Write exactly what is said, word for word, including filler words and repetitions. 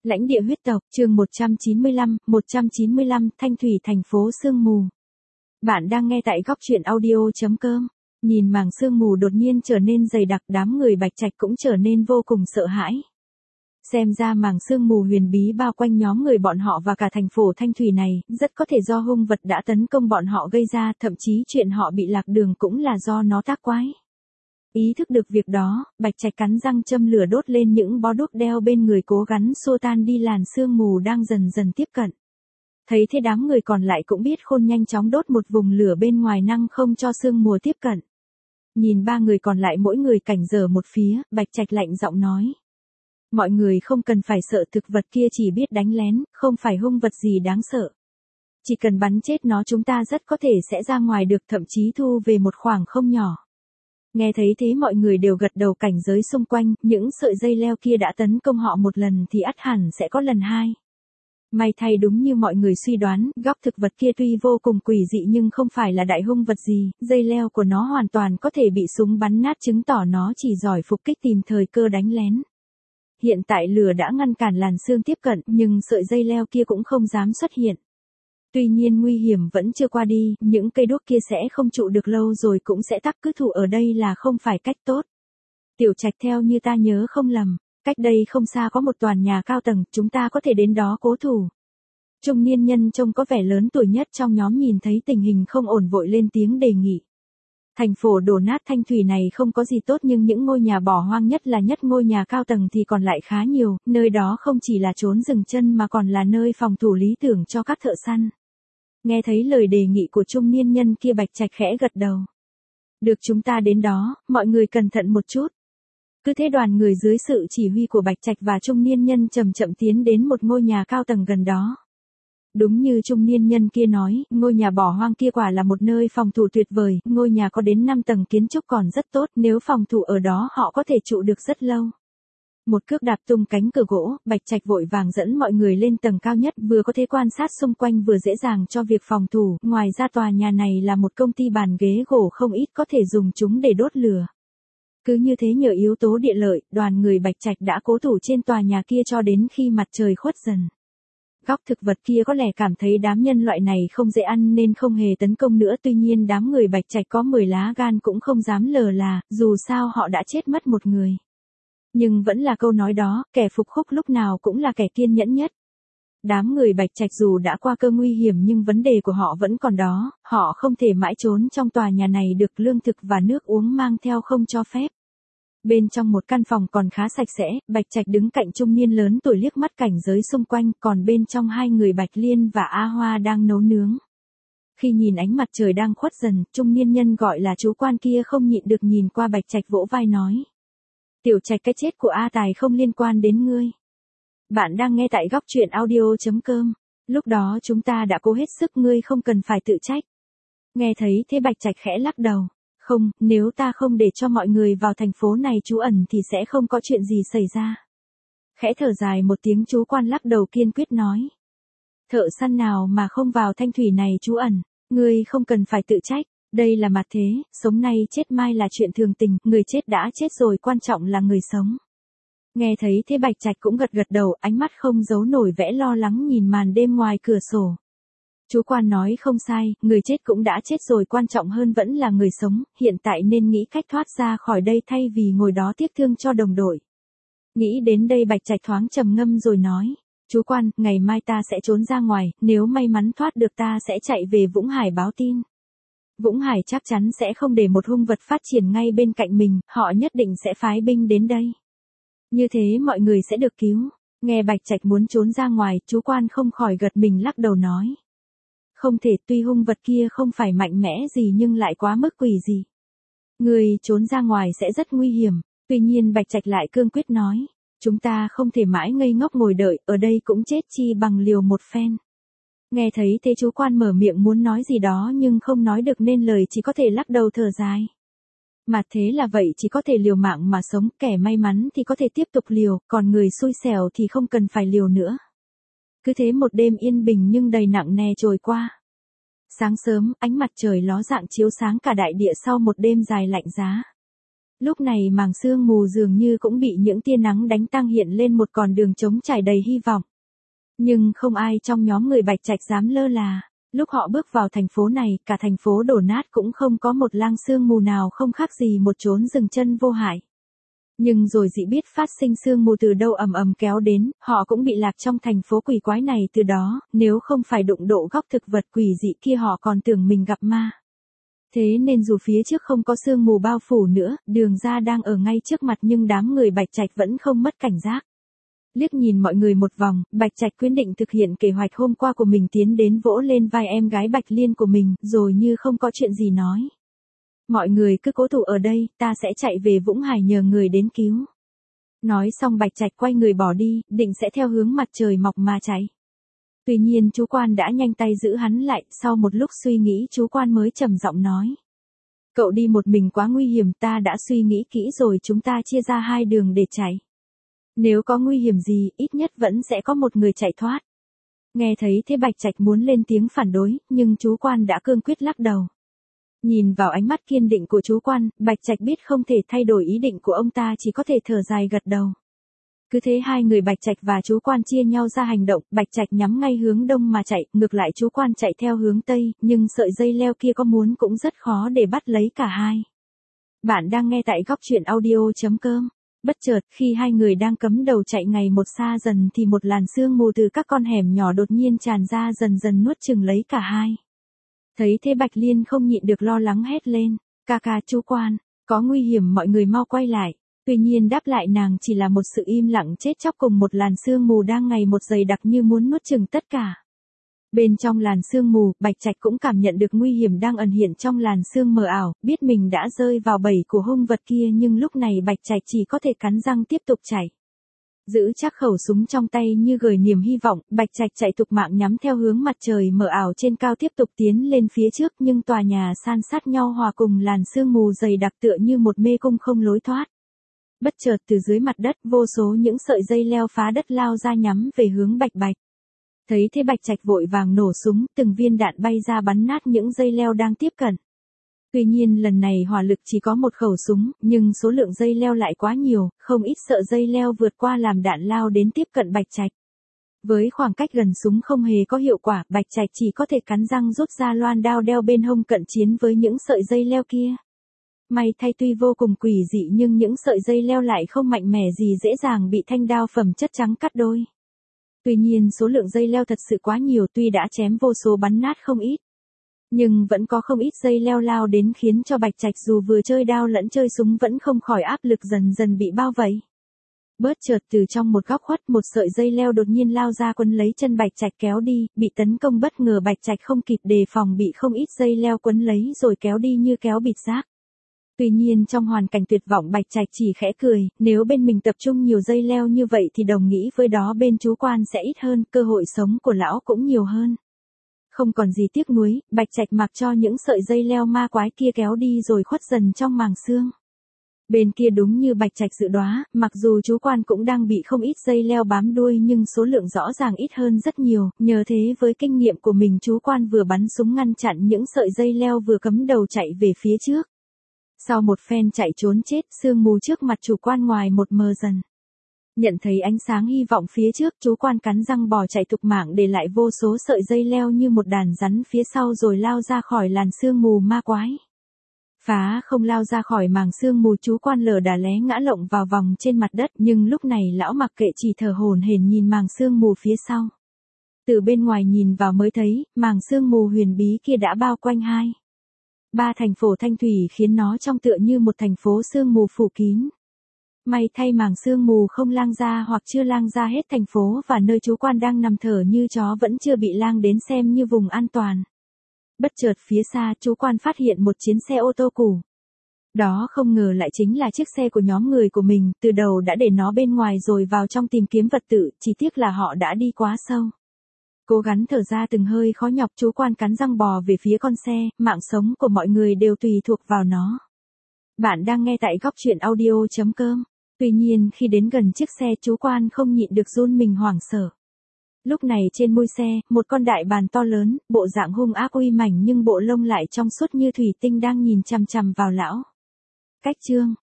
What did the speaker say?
Lãnh địa huyết tộc, chương một trăm chín mươi lăm, một trăm chín mươi lăm, Thanh Thủy thành phố sương mù. Bạn đang nghe tại góc truyện audio.com. Nhìn màng sương mù đột nhiên trở nên dày đặc, đám người Bạch Trạch cũng trở nên vô cùng sợ hãi. Xem ra màng sương mù huyền bí bao quanh nhóm người bọn họ và cả thành phố Thanh Thủy này, rất có thể do hung vật đã tấn công bọn họ gây ra, thậm chí chuyện họ bị lạc đường cũng là do nó tác quái. Ý thức được việc đó, Bạch Trạch cắn răng châm lửa đốt lên những bó đuốc đeo bên người, cố gắng xua tan đi làn sương mù đang dần dần tiếp cận. Thấy thế đám người còn lại cũng biết khôn, nhanh chóng đốt một vùng lửa bên ngoài năng không cho sương mù tiếp cận. Nhìn ba người còn lại mỗi người cảnh giờ một phía, Bạch Trạch lạnh giọng nói. Mọi người không cần phải sợ, thực vật kia chỉ biết đánh lén, không phải hung vật gì đáng sợ. Chỉ cần bắn chết nó chúng ta rất có thể sẽ ra ngoài được, thậm chí thu về một khoản không nhỏ. Nghe thấy thế mọi người đều gật đầu, cảnh giới xung quanh, những sợi dây leo kia đã tấn công họ một lần thì ắt hẳn sẽ có lần hai. May thay đúng như mọi người suy đoán, góc thực vật kia tuy vô cùng quỷ dị nhưng không phải là đại hung vật gì, dây leo của nó hoàn toàn có thể bị súng bắn nát, chứng tỏ nó chỉ giỏi phục kích, tìm thời cơ đánh lén. Hiện tại lửa đã ngăn cản làn sương tiếp cận, nhưng sợi dây leo kia cũng không dám xuất hiện. Tuy nhiên nguy hiểm vẫn chưa qua đi, những cây đuốc kia sẽ không trụ được lâu rồi cũng sẽ tắt, cứ thủ ở đây là không phải cách tốt. Tiểu Trạch, theo như ta nhớ không lầm, cách đây không xa có một tòa nhà cao tầng, chúng ta có thể đến đó cố thủ. Trung niên nhân trông có vẻ lớn tuổi nhất trong nhóm nhìn thấy tình hình không ổn vội lên tiếng đề nghị. Thành phố đổ nát Thanh Thủy này không có gì tốt, nhưng những ngôi nhà bỏ hoang, nhất là nhất ngôi nhà cao tầng thì còn lại khá nhiều, nơi đó không chỉ là trốn dừng chân mà còn là nơi phòng thủ lý tưởng cho các thợ săn. Nghe thấy lời đề nghị của trung niên nhân kia, Bạch Trạch khẽ gật đầu. Được, chúng ta đến đó, mọi người cẩn thận một chút. Cứ thế đoàn người dưới sự chỉ huy của Bạch Trạch và trung niên nhân chậm chậm tiến đến một ngôi nhà cao tầng gần đó. Đúng như trung niên nhân kia nói, ngôi nhà bỏ hoang kia quả là một nơi phòng thủ tuyệt vời, ngôi nhà có đến năm tầng, kiến trúc còn rất tốt, nếu phòng thủ ở đó họ có thể trụ được rất lâu. Một cước đạp tung cánh cửa gỗ, Bạch Trạch vội vàng dẫn mọi người lên tầng cao nhất, vừa có thể quan sát xung quanh vừa dễ dàng cho việc phòng thủ, ngoài ra tòa nhà này là một công ty bàn ghế gỗ không ít, có thể dùng chúng để đốt lửa. Cứ như thế nhờ yếu tố địa lợi, đoàn người Bạch Trạch đã cố thủ trên tòa nhà kia cho đến khi mặt trời khuất dần. Góc thực vật kia có lẽ cảm thấy đám nhân loại này không dễ ăn nên không hề tấn công nữa, tuy nhiên đám người Bạch Trạch có mười lá gan cũng không dám lờ là, dù sao họ đã chết mất một người. Nhưng vẫn là câu nói đó, kẻ phục khúc lúc nào cũng là kẻ kiên nhẫn nhất. Đám người Bạch Trạch dù đã qua cơn nguy hiểm nhưng vấn đề của họ vẫn còn đó, họ không thể mãi trốn trong tòa nhà này được, lương thực và nước uống mang theo không cho phép. Bên trong một căn phòng còn khá sạch sẽ, Bạch Trạch đứng cạnh trung niên lớn tuổi liếc mắt cảnh giới xung quanh, còn bên trong hai người Bạch Liên và A Hoa đang nấu nướng. Khi nhìn ánh mặt trời đang khuất dần, trung niên nhân gọi là chú quan kia không nhịn được nhìn qua Bạch Trạch vỗ vai nói. Tiểu Trạch, cái chết của A Tài không liên quan đến ngươi. Bạn đang nghe tại góc truyện audio.com. Lúc đó chúng ta đã cố hết sức, ngươi không cần phải tự trách. Nghe thấy thế Bạch Trạch khẽ lắc đầu. Không, nếu ta không để cho mọi người vào thành phố này trú ẩn thì sẽ không có chuyện gì xảy ra. Khẽ thở dài một tiếng, chú quan lắc đầu kiên quyết nói. Thợ săn nào mà không vào Thanh Thủy này trú ẩn, ngươi không cần phải tự trách. Đây là mặt thế, sống nay chết mai là chuyện thường tình, người chết đã chết rồi, quan trọng là người sống. Nghe thấy thế Bạch Trạch cũng gật gật đầu, ánh mắt không giấu nổi vẻ lo lắng nhìn màn đêm ngoài cửa sổ. Chú quan nói không sai, người chết cũng đã chết rồi, quan trọng hơn vẫn là người sống, hiện tại nên nghĩ cách thoát ra khỏi đây thay vì ngồi đó tiếc thương cho đồng đội. Nghĩ đến đây Bạch Trạch thoáng trầm ngâm rồi nói. Chú quan, ngày mai ta sẽ trốn ra ngoài, nếu may mắn thoát được ta sẽ chạy về Vũng Hải báo tin. Vũng Hải chắc chắn sẽ không để một hung vật phát triển ngay bên cạnh mình, họ nhất định sẽ phái binh đến đây. Như thế mọi người sẽ được cứu. Nghe Bạch Trạch muốn trốn ra ngoài, chú quan không khỏi gật mình lắc đầu nói. Không thể, tuy hung vật kia không phải mạnh mẽ gì nhưng lại quá mức quỷ dị. Người trốn ra ngoài sẽ rất nguy hiểm, tuy nhiên Bạch Trạch lại cương quyết nói. Chúng ta không thể mãi ngây ngốc ngồi đợi, ở đây cũng chết chi bằng liều một phen. Nghe thấy thế chú quan mở miệng muốn nói gì đó nhưng không nói được nên lời, chỉ có thể lắc đầu thở dài. Mà thế là vậy, chỉ có thể liều mạng mà sống, kẻ may mắn thì có thể tiếp tục liều, còn người xui xẻo thì không cần phải liều nữa. Cứ thế một đêm yên bình nhưng đầy nặng nề trôi qua. Sáng sớm, ánh mặt trời ló dạng chiếu sáng cả đại địa sau một đêm dài lạnh giá. Lúc này màng sương mù dường như cũng bị những tia nắng đánh tăng hiện lên một con đường trống trải đầy hy vọng. Nhưng không ai trong nhóm người Bạch Trạch dám lơ là. Lúc họ bước vào thành phố này, cả thành phố đổ nát cũng không có một lăng sương mù nào không khác gì một chốn dừng chân vô hại. Nhưng rồi dị biết phát sinh sương mù từ đâu ầm ầm kéo đến, họ cũng bị lạc trong thành phố quỷ quái này từ đó, nếu không phải đụng độ góc thực vật quỷ dị kia họ còn tưởng mình gặp ma. Thế nên dù phía trước không có sương mù bao phủ nữa, đường ra đang ở ngay trước mặt nhưng đám người Bạch Trạch vẫn không mất cảnh giác. Liếc nhìn mọi người một vòng, Bạch Trạch quyết định thực hiện kế hoạch hôm qua của mình, tiến đến vỗ lên vai em gái Bạch Liên của mình, rồi như không có chuyện gì nói. Mọi người cứ cố thủ ở đây, ta sẽ chạy về Vũng Hải nhờ người đến cứu. Nói xong Bạch Trạch quay người bỏ đi, định sẽ theo hướng mặt trời mọc mà chạy. Tuy nhiên chú quan đã nhanh tay giữ hắn lại, sau một lúc suy nghĩ chú quan mới trầm giọng nói. Cậu đi một mình quá nguy hiểm, ta đã suy nghĩ kỹ rồi, chúng ta chia ra hai đường để chạy. Nếu có nguy hiểm gì, ít nhất vẫn sẽ có một người chạy thoát. Nghe thấy thế Bạch Trạch muốn lên tiếng phản đối, nhưng chú quan đã cương quyết lắc đầu. Nhìn vào ánh mắt kiên định của chú quan, Bạch Trạch biết không thể thay đổi ý định của ông ta, chỉ có thể thở dài gật đầu. Cứ thế hai người Bạch Trạch và chú quan chia nhau ra hành động, Bạch Trạch nhắm ngay hướng đông mà chạy, ngược lại chú quan chạy theo hướng tây, nhưng sợi dây leo kia có muốn cũng rất khó để bắt lấy cả hai. Bạn đang nghe tại góc truyện audio chấm com. Bất chợt, khi hai người đang cắm đầu chạy ngày một xa dần thì một làn sương mù từ các con hẻm nhỏ đột nhiên tràn ra, dần dần nuốt chửng lấy cả hai. Thấy thế Bạch Liên không nhịn được lo lắng hét lên, ca ca chú quan, có nguy hiểm, mọi người mau quay lại. Tuy nhiên đáp lại nàng chỉ là một sự im lặng chết chóc cùng một làn sương mù đang ngày một dày đặc như muốn nuốt chửng tất cả. Bên trong làn sương mù, Bạch Trạch cũng cảm nhận được nguy hiểm đang ẩn hiện trong làn sương mờ ảo, biết mình đã rơi vào bẫy của hung vật kia, nhưng lúc này Bạch Trạch chỉ có thể cắn răng tiếp tục chạy. Giữ chắc khẩu súng trong tay như gửi niềm hy vọng, Bạch Trạch chạy thục mạng nhắm theo hướng mặt trời mờ ảo trên cao tiếp tục tiến lên phía trước, nhưng tòa nhà san sát nhau hòa cùng làn sương mù dày đặc tựa như một mê cung không lối thoát. Bất chợt từ dưới mặt đất vô số những sợi dây leo phá đất lao ra nhắm về hướng Bạch Bạch. Thấy thế Bạch Trạch vội vàng nổ súng, từng viên đạn bay ra bắn nát những dây leo đang tiếp cận. Tuy nhiên lần này hỏa lực chỉ có một khẩu súng, nhưng số lượng dây leo lại quá nhiều, không ít sợi dây leo vượt qua làm đạn lao đến tiếp cận Bạch Trạch. Với khoảng cách gần súng không hề có hiệu quả, Bạch Trạch chỉ có thể cắn răng rút ra loan đao đeo bên hông cận chiến với những sợi dây leo kia. May thay tuy vô cùng quỷ dị nhưng những sợi dây leo lại không mạnh mẽ gì, dễ dàng bị thanh đao phẩm chất trắng cắt đôi. Tuy nhiên số lượng dây leo thật sự quá nhiều, tuy đã chém vô số bắn nát không ít. Nhưng vẫn có không ít dây leo lao đến khiến cho Bạch Trạch dù vừa chơi đao lẫn chơi súng vẫn không khỏi áp lực, dần dần bị bao vây. Bớt chợt từ trong một góc khuất một sợi dây leo đột nhiên lao ra quấn lấy chân Bạch Trạch kéo đi, bị tấn công bất ngờ Bạch Trạch không kịp đề phòng bị không ít dây leo quấn lấy rồi kéo đi như kéo bịt rác. Tuy nhiên trong hoàn cảnh tuyệt vọng Bạch Trạch chỉ khẽ cười, nếu bên mình tập trung nhiều dây leo như vậy thì đồng nghĩ với đó bên chú quan sẽ ít hơn, cơ hội sống của lão cũng nhiều hơn. Không còn gì tiếc nuối, Bạch Trạch mặc cho những sợi dây leo ma quái kia kéo đi rồi khuất dần trong màng sương. Bên kia đúng như Bạch Trạch dự đoán, mặc dù chú quan cũng đang bị không ít dây leo bám đuôi nhưng số lượng rõ ràng ít hơn rất nhiều, nhờ thế với kinh nghiệm của mình chú quan vừa bắn súng ngăn chặn những sợi dây leo vừa cắm đầu chạy về phía trước. Sau một phen chạy trốn chết, sương mù trước mặt chủ quan ngoài một mờ dần. Nhận thấy ánh sáng hy vọng phía trước, chú quan cắn răng bỏ chạy thục mạng để lại vô số sợi dây leo như một đàn rắn phía sau rồi lao ra khỏi làn sương mù ma quái. Phá không lao ra khỏi màng sương mù, chú quan lờ đà lé ngã lộn vào vòng trên mặt đất, nhưng lúc này lão mặc kệ chỉ thở hổn hển nhìn màng sương mù phía sau. Từ bên ngoài nhìn vào mới thấy, màng sương mù huyền bí kia đã bao quanh hai. Ba thành phố Thanh Thủy khiến nó trông tựa như một thành phố sương mù phủ kín. May thay màng sương mù không lang ra hoặc chưa lang ra hết thành phố và nơi chú quan đang nằm thở như chó vẫn chưa bị lang đến xem như vùng an toàn. Bất chợt phía xa chú quan phát hiện một chiến xe ô tô cũ. Đó không ngờ lại chính là chiếc xe của nhóm người của mình, từ đầu đã để nó bên ngoài rồi vào trong tìm kiếm vật tự, chỉ tiếc là họ đã đi quá sâu. Cố gắng thở ra từng hơi khó nhọc, chú quan cắn răng bò về phía con xe, mạng sống của mọi người đều tùy thuộc vào nó. Bạn đang nghe tại góc truyện audio chấm com. Tuy nhiên khi đến gần chiếc xe chú quan không nhịn được run mình hoảng sợ. Lúc này trên mui xe, một con đại bàng to lớn, bộ dạng hung ác uy mãnh nhưng bộ lông lại trong suốt như thủy tinh đang nhìn chằm chằm vào lão. Cách chương,